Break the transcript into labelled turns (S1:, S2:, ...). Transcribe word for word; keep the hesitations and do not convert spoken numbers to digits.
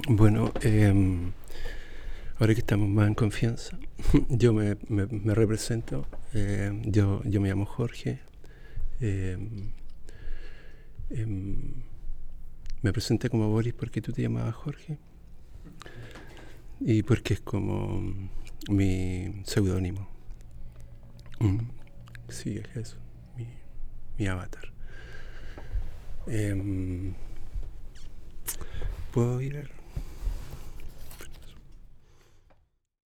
S1: Bueno, eh, ahora que estamos más en confianza, yo me, me, me represento. Eh, yo, yo me llamo Jorge. Eh, eh, Me presenté como Boris porque tú te llamabas Jorge y porque es como mi seudónimo. Mm, sí, es eso, mi, mi avatar. Eh, ¿Puedo ir?